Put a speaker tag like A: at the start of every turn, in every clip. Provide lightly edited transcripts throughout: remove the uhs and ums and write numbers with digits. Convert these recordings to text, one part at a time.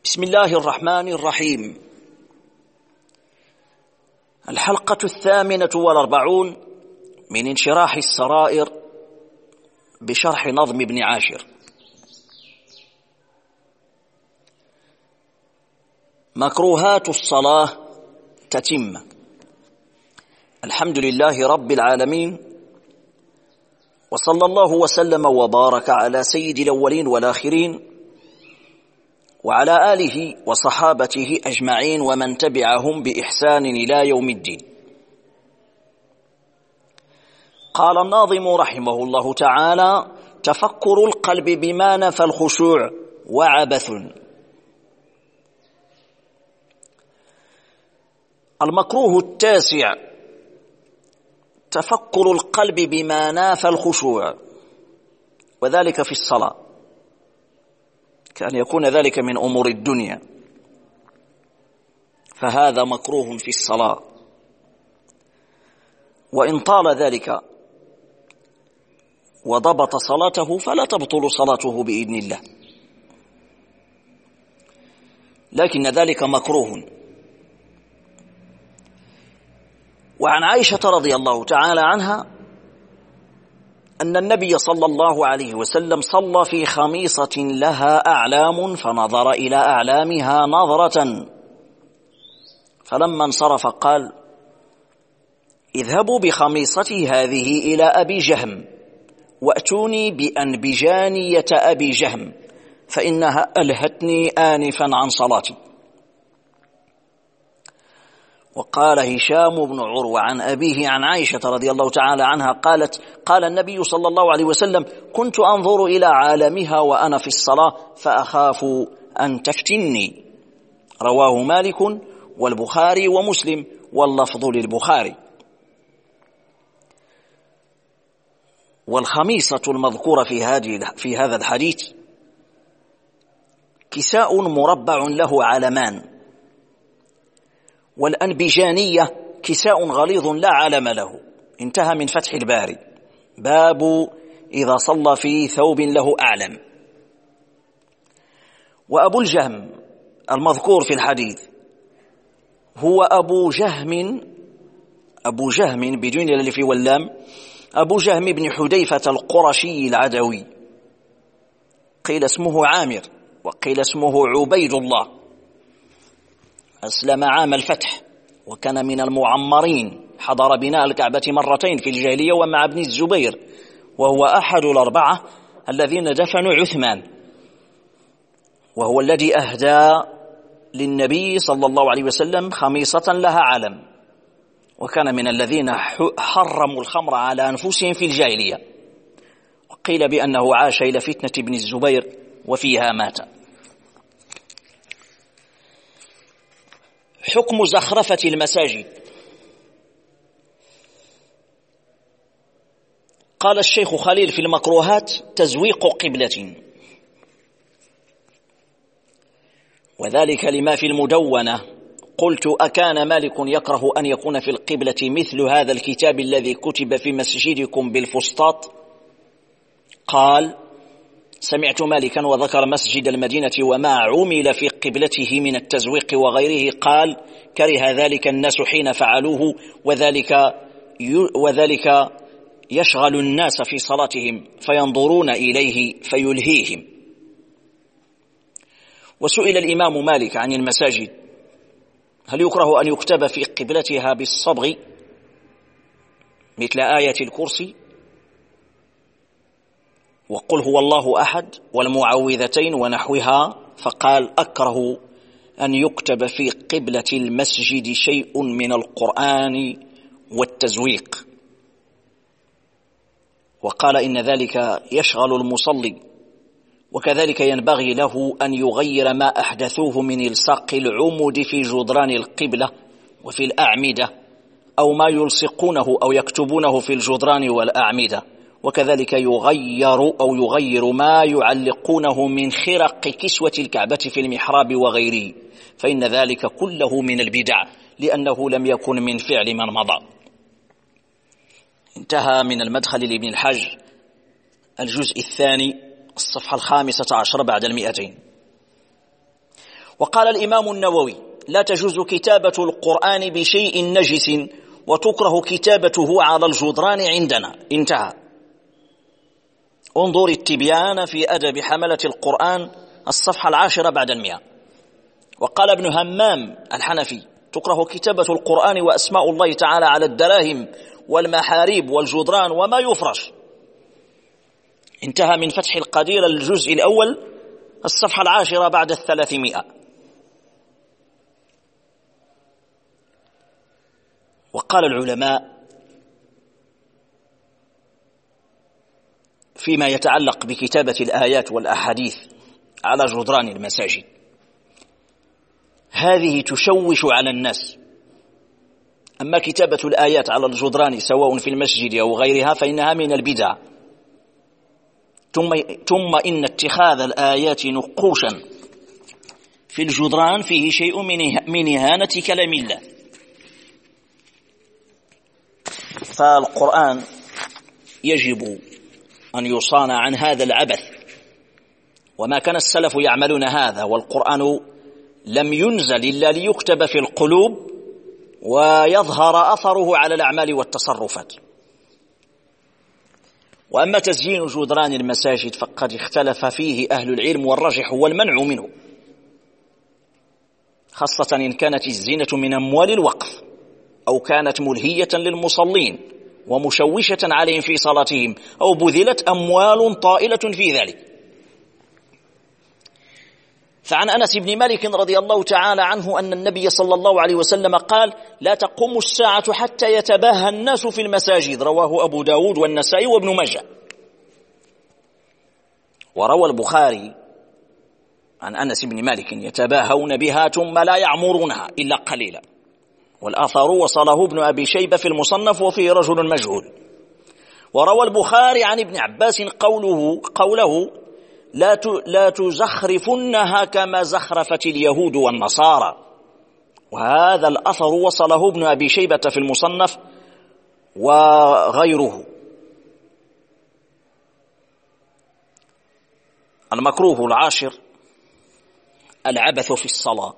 A: بسم الله الرحمن الرحيم. الحلقة 48 من انشراح السرائر بشرح نظم ابن عاشر. مكروهات الصلاة تتم. الحمد لله رب العالمين، وصلى الله وسلم وبارك على سيد الأولين والآخرين وعلى آله وصحابته أجمعين ومن تبعهم بإحسان إلى يوم الدين. قال الناظم رحمه الله تعالى: تفكر القلب بما نفى الخشوع وعبث. المكروه التاسع تفكر القلب بما نافى الخشوع، وذلك في الصلاة، كأن يكون ذلك من أمور الدنيا، فهذا مكروه في الصلاة، وإن طال ذلك وضبط صلاته فلا تبطل صلاته بإذن الله، لكن ذلك مكروه. وعن عائشة رضي الله تعالى عنها أن النبي صلى الله عليه وسلم صلى في خميصة لها أعلام فنظر إلى أعلامها نظرة، فلما انصرف قال: اذهبوا بخميصتي هذه إلى أبي جهم وأتوني بأنبجانية أبي جهم فإنها ألهتني آنفا عن صلاتي. وقال هشام بن عروة عن أبيه عن عائشة رضي الله تعالى عنها قالت: قال النبي صلى الله عليه وسلم: كنت أنظر إلى عالمها وأنا في الصلاة فأخاف أن تفتني. رواه مالك والبخاري ومسلم، واللفظ للبخاري. والخميصة المذكورة في هذا الحديث كساء مربع له علمان، والأنبجانية كساء غليظ لا علم له. انتهى من فتح الباري. باب إذا صلى في ثوب له أعلم. وأبو الجهم المذكور في الحديث هو أبو جهم بدون الألف واللام، أبو جهم بن حذيفة القرشي العدوي، قيل اسمه عامر وقيل اسمه عبيد الله. أسلم عام الفتح وكان من المعمرين، حضر بناء الكعبة مرتين في الجاهلية ومع ابن الزبير، وهو أحد الأربعة الذين دفنوا عثمان، وهو الذي أهدى للنبي صلى الله عليه وسلم خميصة لها علم، وكان من الذين حرموا الخمر على أنفسهم في الجاهلية، وقيل بأنه عاش إلى فتنة ابن الزبير وفيها مات. حكم زخرفة المساجد. قال الشيخ خليل في المكروهات: تزويق قبلة، وذلك لما في المدونة. قلت: أكان مالك يكره أن يكون في القبلة مثل هذا الكتاب الذي كتب في مسجدكم بالفسطاط؟ قال: سمعت مالكا وذكر مسجد المدينة وما عمل في قبلته من التزويق وغيره، قال: كره ذلك الناس حين فعلوه، وذلك يشغل الناس في صلاتهم فينظرون إليه فيلهيهم. وسئل الإمام مالك عن المساجد: هل يكره أن يكتب في قبلتها بالصبغ مثل آية الكرسي وقل هو الله أحد والمعوذتين ونحوها؟ فقال: أكره أن يكتب في قبلة المسجد شيء من القرآن والتزويق. وقال: إن ذلك يشغل المصلي، وكذلك ينبغي له أن يغير ما أحدثوه من إلصاق العمود في جدران القبلة وفي الأعمدة، أو ما يلصقونه أو يكتبونه في الجدران والأعمدة، وكذلك يغير ما يعلقونه من خرق كسوة الكعبة في المحراب وغيره، فإن ذلك كله من البدع، لأنه لم يكن من فعل من مضى. انتهى من المدخل لابن الحج الجزء الثاني الصفحة 15 بعد 200. وقال الإمام النووي: لا تجوز كتابة القرآن بشيء نجس وتكره كتابته على الجدران عندنا. انتهى. انظر التبيان في أدب حملة القرآن الصفحة 10 بعد 100. وقال ابن همام الحنفي: تكره كتابة القرآن وأسماء الله تعالى على الدراهم والمحاريب والجدران وما يفرش. انتهى من فتح القدير الجزء الأول الصفحة 10 بعد 300. وقال العلماء فيما يتعلق بكتابة الآيات والأحاديث على جدران المساجد: هذه تشوش على الناس. أما كتابة الآيات على الجدران سواء في المسجد أو غيرها فإنها من البدع. ثم إن اتخاذ الآيات نقوشا في الجدران فيه شيء من إهانة كلام الله. فالقرآن يجب أن يصان عن هذا العبث، وما كان السلف يعملون هذا، والقرآن لم ينزل إلا ليكتب في القلوب ويظهر أثره على الأعمال والتصرفات. وأما تزيين جدران المساجد فقد اختلف فيه أهل العلم، والراجح هو المنع منه، خاصة إن كانت الزينة من أموال الوقف أو كانت ملهية للمصلين ومشوشة عليهم في صلاتهم أو بذلت أموال طائلة في ذلك. فعن أنس بن مالك رضي الله تعالى عنه أن النبي صلى الله عليه وسلم قال: لا تقوم الساعة حتى يتباهى الناس في المساجد. رواه أبو داود والنسائي وابن ماجه. وروى البخاري عن أنس بن مالك: يتباهون بها ثم لا يعمرونها إلا قليلا. والآثار وصله ابن أبي شيبة في المصنف وفيه رجل مجهول. وروى البخاري عن ابن عباس قوله: لا تزخرفنها كما زخرفت اليهود والنصارى. وهذا الأثر وصله ابن أبي شيبة في المصنف وغيره. المكروه العاشر: العبث في الصلاة،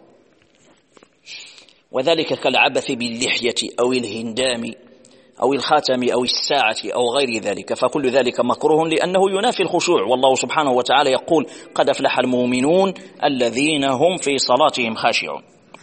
A: وذلك كالعبث باللحية أو الهندام أو الخاتم أو الساعة أو غير ذلك، فكل ذلك مكروه لأنه ينافي الخشوع. والله سبحانه وتعالى يقول: قد أفلح المؤمنون الذين هم في صلاتهم خاشعون.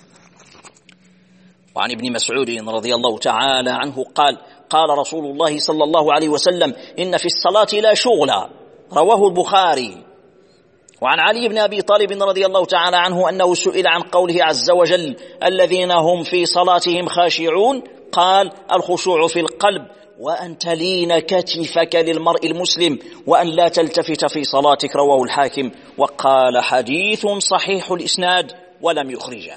A: وعن ابن مسعود رضي الله تعالى عنه قال: قال رسول الله صلى الله عليه وسلم: إن في الصلاة لا شغلا. رواه البخاري. وعن علي بن أبي طالب رضي الله تعالى عنه أنه سئل عن قوله عز وجل: الذين هم في صلاتهم خاشعون، قال: الخشوع في القلب، وأن تلين كتفك للمرء المسلم، وأن لا تلتفت في صلاتك. رواه الحاكم، وقال: حديث صحيح الإسناد، ولم يخرجه.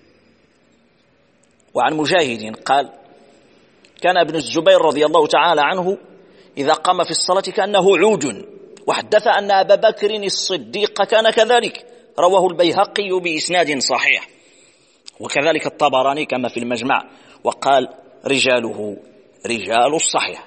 A: وعن مجاهد قال: كان ابن الزبير رضي الله تعالى عنه إذا قام في الصلاة كأنه عود، وحدث أن أبا بكر الصديق كان كذلك. رواه البيهقي بإسناد صحيح، وكذلك الطبراني كما في المجمع، وقال: رجاله رجال الصحيح.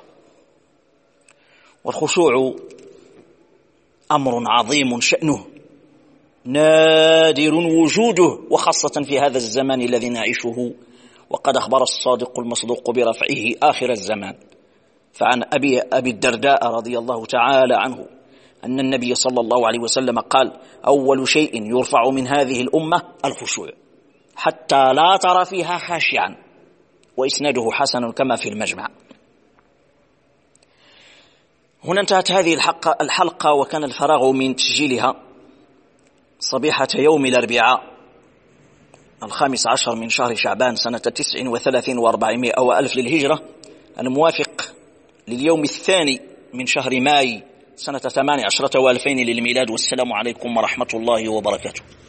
A: والخشوع أمر عظيم شأنه، نادر وجوده، وخاصة في هذا الزمان الذي نعيشه، وقد أخبر الصادق المصدوق برفعه آخر الزمان. فعن أبي الدرداء رضي الله تعالى عنه أن النبي صلى الله عليه وسلم قال: أول شيء يرفع من هذه الأمة الخشوع، حتى لا ترى فيها خاشعا. وإسناده حسن كما في المجمع. هنا انتهت هذه الحلقة، وكان الفراغ من تسجيلها صبيحة يوم الأربعاء 15 من شهر شعبان سنة 39 و400 وألف للهجرة، الموافق لليوم الثاني من شهر ماي سنة 18 و2000 للميلاد. والسلام عليكم ورحمة الله وبركاته.